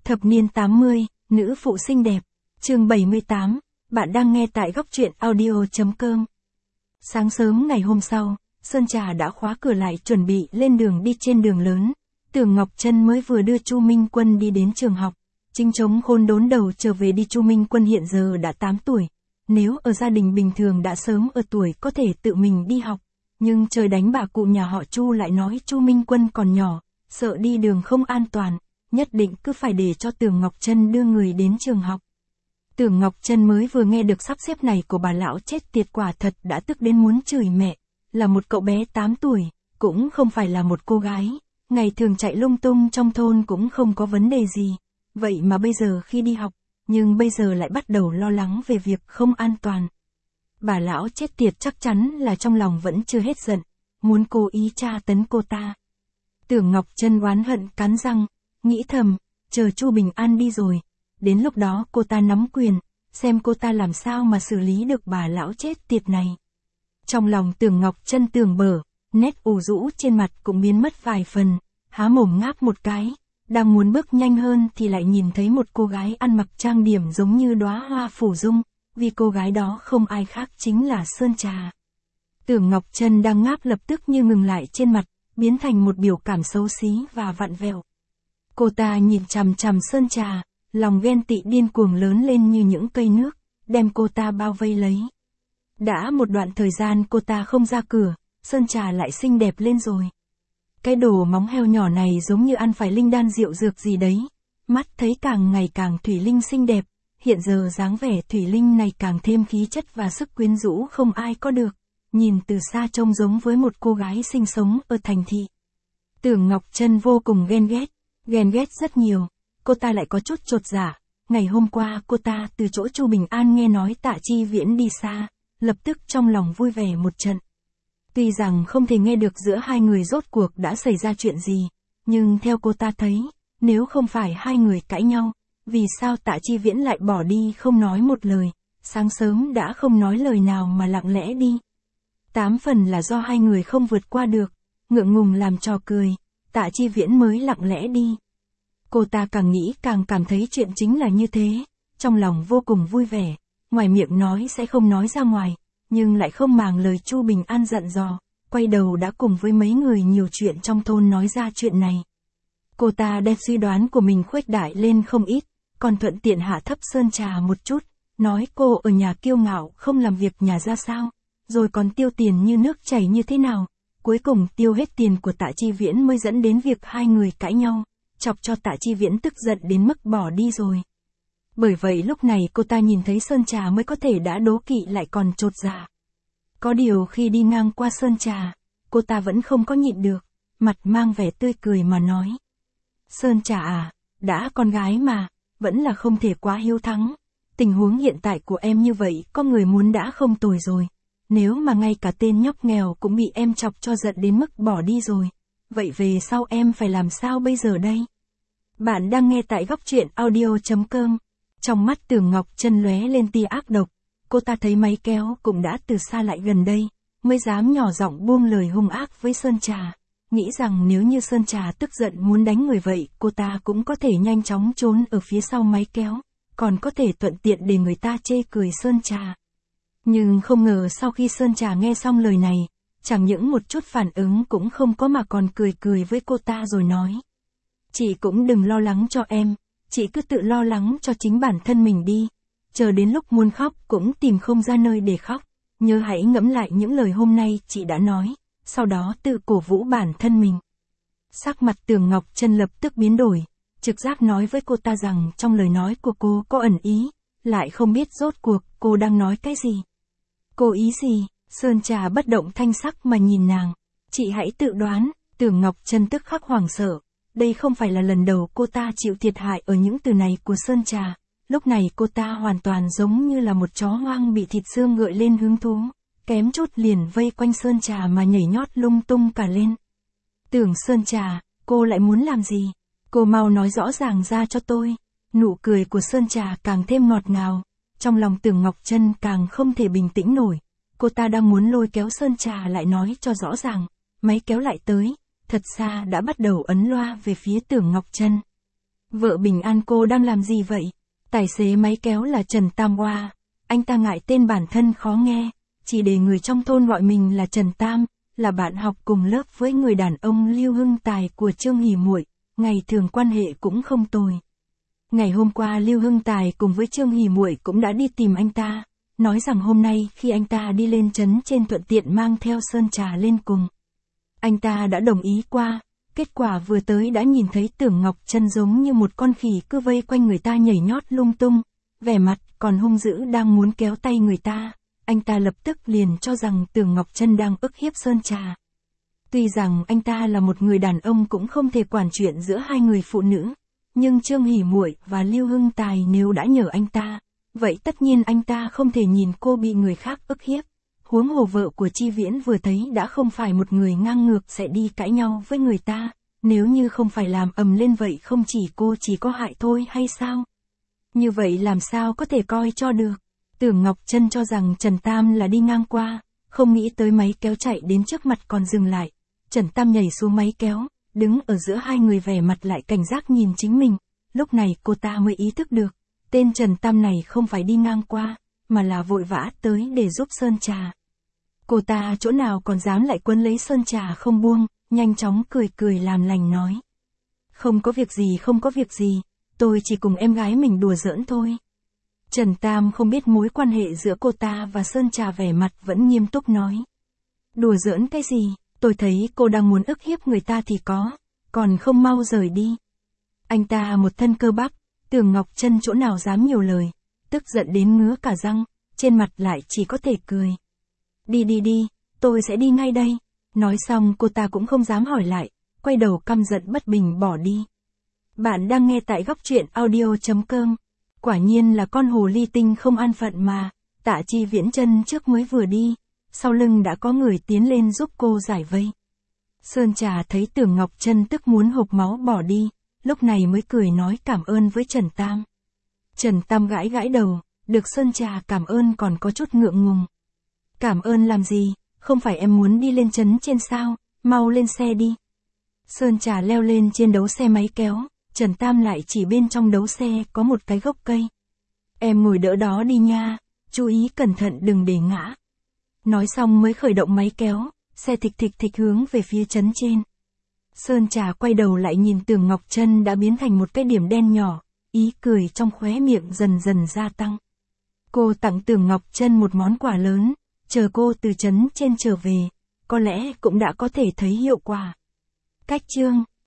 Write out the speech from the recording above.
Thập niên 80, nữ phụ xinh đẹp. Chương 78, bạn đang nghe tại góc truyện audio.com. Sáng sớm ngày hôm sau, Sơn Trà đã khóa cửa lại chuẩn bị lên đường đi trên đường lớn. Tưởng Ngọc Trân mới vừa đưa Chu Minh Quân đi đến trường học. Chính trống khôn đốn đầu trở về đi. Chu Minh Quân hiện giờ đã 8 tuổi. Nếu ở gia đình bình thường đã sớm ở tuổi có thể tự mình đi học. Nhưng trời đánh bà cụ nhà họ Chu lại nói Chu Minh Quân còn nhỏ, sợ đi đường không an toàn, nhất định cứ phải để cho Tưởng Ngọc Trân đưa người đến trường học. Tưởng Ngọc Trân mới vừa nghe được sắp xếp này của bà lão chết tiệt quả thật đã tức đến muốn chửi mẹ, là một cậu bé 8 tuổi, cũng không phải là một cô gái, ngày thường chạy lung tung trong thôn cũng không có vấn đề gì, vậy mà bây giờ khi đi học, nhưng bây giờ lại bắt đầu lo lắng về việc không an toàn. Bà lão chết tiệt chắc chắn là trong lòng vẫn chưa hết giận, muốn cố ý tra tấn cô ta. Tưởng Ngọc Trân oán hận cắn răng, nghĩ thầm, chờ Chu Bình An đi rồi, đến lúc đó cô ta nắm quyền, xem cô ta làm sao mà xử lý được bà lão chết tiệt này. Trong lòng Tưởng Ngọc Trân tưởng bở, nét ủ rũ trên mặt cũng biến mất vài phần, há mồm ngáp một cái, đang muốn bước nhanh hơn thì lại nhìn thấy một cô gái ăn mặc trang điểm giống như đóa hoa phủ dung, vì cô gái đó không ai khác chính là Sơn Trà. Tưởng Ngọc Trân đang ngáp lập tức như ngừng lại trên mặt, biến thành một biểu cảm xấu xí và vặn vẹo. Cô ta nhìn chằm chằm Sơn Trà, lòng ghen tị điên cuồng lớn lên như những cây nước, đem cô ta bao vây lấy. Đã một đoạn thời gian cô ta không ra cửa, Sơn Trà lại xinh đẹp lên rồi. Cái đồ móng heo nhỏ này giống như ăn phải linh đan rượu dược gì đấy, mắt thấy càng ngày càng thủy linh xinh đẹp, hiện giờ dáng vẻ thủy linh này càng thêm khí chất và sức quyến rũ không ai có được, nhìn từ xa trông giống với một cô gái sinh sống ở thành thị. Tưởng Ngọc Trân vô cùng ghen ghét rất nhiều, cô ta lại có chút chột dạ. Ngày hôm qua cô ta từ chỗ Chu Bình An nghe nói Tạ Chi Viễn đi xa, lập tức trong lòng vui vẻ một trận. Tuy rằng không thể nghe được giữa hai người rốt cuộc đã xảy ra chuyện gì, nhưng theo cô ta thấy, nếu không phải hai người cãi nhau, vì sao Tạ Chi Viễn lại bỏ đi không nói một lời, sáng sớm đã không nói lời nào mà lặng lẽ đi. 8 phần là do hai người không vượt qua được, ngượng ngùng làm trò cười, Tạ Chi Viễn mới lặng lẽ đi. Cô ta càng nghĩ càng cảm thấy chuyện chính là như thế, trong lòng vô cùng vui vẻ, ngoài miệng nói sẽ không nói ra ngoài, nhưng lại không màng lời Chu Bình An dặn dò, quay đầu đã cùng với mấy người nhiều chuyện trong thôn nói ra chuyện này. Cô ta đem suy đoán của mình khuếch đại lên không ít, còn thuận tiện hạ thấp Sơn Trà một chút, nói cô ở nhà kiêu ngạo không làm việc nhà ra sao, rồi còn tiêu tiền như nước chảy như thế nào, cuối cùng tiêu hết tiền của Tạ Chi Viễn mới dẫn đến việc hai người cãi nhau, chọc cho Tạ Chi Viễn tức giận đến mức bỏ đi rồi. Bởi vậy lúc này cô ta nhìn thấy Sơn Trà mới có thể đã đố kỵ lại còn chột dạ. Có điều khi đi ngang qua Sơn Trà, cô ta vẫn không có nhịn được, mặt mang vẻ tươi cười mà nói. Sơn Trà à, đã con gái mà, vẫn là không thể quá hiếu thắng. Tình huống hiện tại của em như vậy có người muốn đã không tồi rồi. Nếu mà ngay cả tên nhóc nghèo cũng bị em chọc cho giận đến mức bỏ đi rồi. Vậy về sau em phải làm sao bây giờ đây? Bạn đang nghe tại góc truyện audio.com. Trong mắt Tưởng Ngọc Trân lóe lên tia ác độc. Cô ta thấy máy kéo cũng đã từ xa lại gần đây, mới dám nhỏ giọng buông lời hung ác với Sơn Trà. Nghĩ rằng nếu như Sơn Trà tức giận muốn đánh người vậy, cô ta cũng có thể nhanh chóng trốn ở phía sau máy kéo, còn có thể thuận tiện để người ta chê cười Sơn Trà. Nhưng không ngờ sau khi Sơn Trà nghe xong lời này, chẳng những một chút phản ứng cũng không có mà còn cười cười với cô ta rồi nói. Chị cũng đừng lo lắng cho em, chị cứ tự lo lắng cho chính bản thân mình đi, chờ đến lúc muốn khóc cũng tìm không ra nơi để khóc, nhớ hãy ngẫm lại những lời hôm nay chị đã nói, sau đó tự cổ vũ bản thân mình. Sắc mặt Tưởng Ngọc Trân lập tức biến đổi, trực giác nói với cô ta rằng trong lời nói của cô có ẩn ý, lại không biết rốt cuộc cô đang nói cái gì. Cô ý gì? Sơn Trà bất động thanh sắc mà nhìn nàng. Chị hãy tự đoán. Tưởng Ngọc Trân tức khắc hoảng sợ. Đây không phải là lần đầu cô ta chịu thiệt hại ở những từ này của Sơn Trà. Lúc này cô ta hoàn toàn giống như là một chó hoang bị thịt xương gợi lên hứng thú, kém chút liền vây quanh Sơn Trà mà nhảy nhót lung tung cả lên. Tưởng Sơn Trà, cô lại muốn làm gì? Cô mau nói rõ ràng ra cho tôi. Nụ cười của Sơn Trà càng thêm ngọt ngào. Trong lòng Tưởng Ngọc Trân càng không thể bình tĩnh nổi. Cô ta đang muốn lôi kéo Sơn Trà lại nói cho rõ ràng. Máy kéo lại tới, thật xa đã bắt đầu ấn loa về phía Tưởng Ngọc Trân. Vợ bình an cô đang làm gì vậy? Tài xế máy kéo là Trần Tam Hoa. Anh ta ngại tên bản thân khó nghe, chỉ để người trong thôn gọi mình là Trần Tam, là bạn học cùng lớp với người đàn ông Lưu Hưng Tài của Trương Hỉ Muội, ngày thường quan hệ cũng không tồi. Ngày hôm qua Lưu Hưng Tài cùng với Trương Hỉ Muội cũng đã đi tìm anh ta, nói rằng hôm nay khi anh ta đi lên trấn trên thuận tiện mang theo sơn trà lên cùng. Anh ta đã đồng ý qua, kết quả vừa tới đã nhìn thấy Tưởng Ngọc Trân giống như một con khỉ cứ vây quanh người ta nhảy nhót lung tung, vẻ mặt còn hung dữ đang muốn kéo tay người ta. Anh ta lập tức liền cho rằng Tưởng Ngọc Trân đang ức hiếp sơn trà. Tuy rằng anh ta là một người đàn ông cũng không thể quản chuyện giữa hai người phụ nữ, nhưng Trương Hỉ Muội và Lưu Hưng Tài nếu đã nhờ anh ta, vậy tất nhiên anh ta không thể nhìn cô bị người khác ức hiếp. Huống hồ vợ của Chi Viễn vừa thấy đã không phải một người ngang ngược sẽ đi cãi nhau với người ta, nếu như không phải làm ầm lên vậy không chỉ cô chỉ có hại thôi hay sao? Như vậy làm sao có thể coi cho được? Tưởng Ngọc Trân cho rằng Trần Tam là đi ngang qua, không nghĩ tới máy kéo chạy đến trước mặt còn dừng lại. Trần Tam nhảy xuống máy kéo, đứng ở giữa hai người vẻ mặt lại cảnh giác nhìn chính mình. Lúc này cô ta mới ý thức được, tên Trần Tam này không phải đi ngang qua, mà là vội vã tới để giúp sơn trà. Cô ta chỗ nào còn dám lại quấn lấy sơn trà không buông, nhanh chóng cười cười làm lành nói. Không có việc gì, tôi chỉ cùng em gái mình đùa giỡn thôi. Trần Tam không biết mối quan hệ giữa cô ta và sơn trà vẻ mặt vẫn nghiêm túc nói. Đùa giỡn cái gì, tôi thấy cô đang muốn ức hiếp người ta thì có, còn không mau rời đi. Anh ta một thân cơ bắp, Tưởng Ngọc Trân chỗ nào dám nhiều lời, tức giận đến ngứa cả răng, trên mặt lại chỉ có thể cười. Đi, tôi sẽ đi ngay đây. Nói xong cô ta cũng không dám hỏi lại, quay đầu căm giận bất bình bỏ đi. Bạn đang nghe tại góc truyện audio.com. Quả nhiên là con hồ ly tinh không an phận mà, Tạ Chi Viễn chân trước mới vừa đi, sau lưng đã có người tiến lên giúp cô giải vây. Sơn Trà thấy Tưởng Ngọc Trân tức muốn hộc máu bỏ đi, lúc này mới cười nói cảm ơn với Trần Tam. Trần Tam gãi gãi đầu, được Sơn Trà cảm ơn còn có chút ngượng ngùng. Cảm ơn làm gì, không phải em muốn đi lên trấn trên sao, mau lên xe đi. Sơn Trà leo lên trên đấu xe máy kéo, Trần Tam lại chỉ bên trong đấu xe có một cái gốc cây. Em ngồi đỡ đó đi nha, chú ý cẩn thận đừng để ngã. Nói xong mới khởi động máy kéo, xe thịch thịch hướng về phía trấn trên. Sơn Trà quay đầu lại nhìn Tưởng Ngọc Trân đã biến thành một cái điểm đen nhỏ, ý cười trong khóe miệng dần dần gia tăng. Cô tặng Tưởng Ngọc Trân một món quà lớn, chờ cô từ trấn trên trở về, có lẽ cũng đã có thể thấy hiệu quả. Cách chương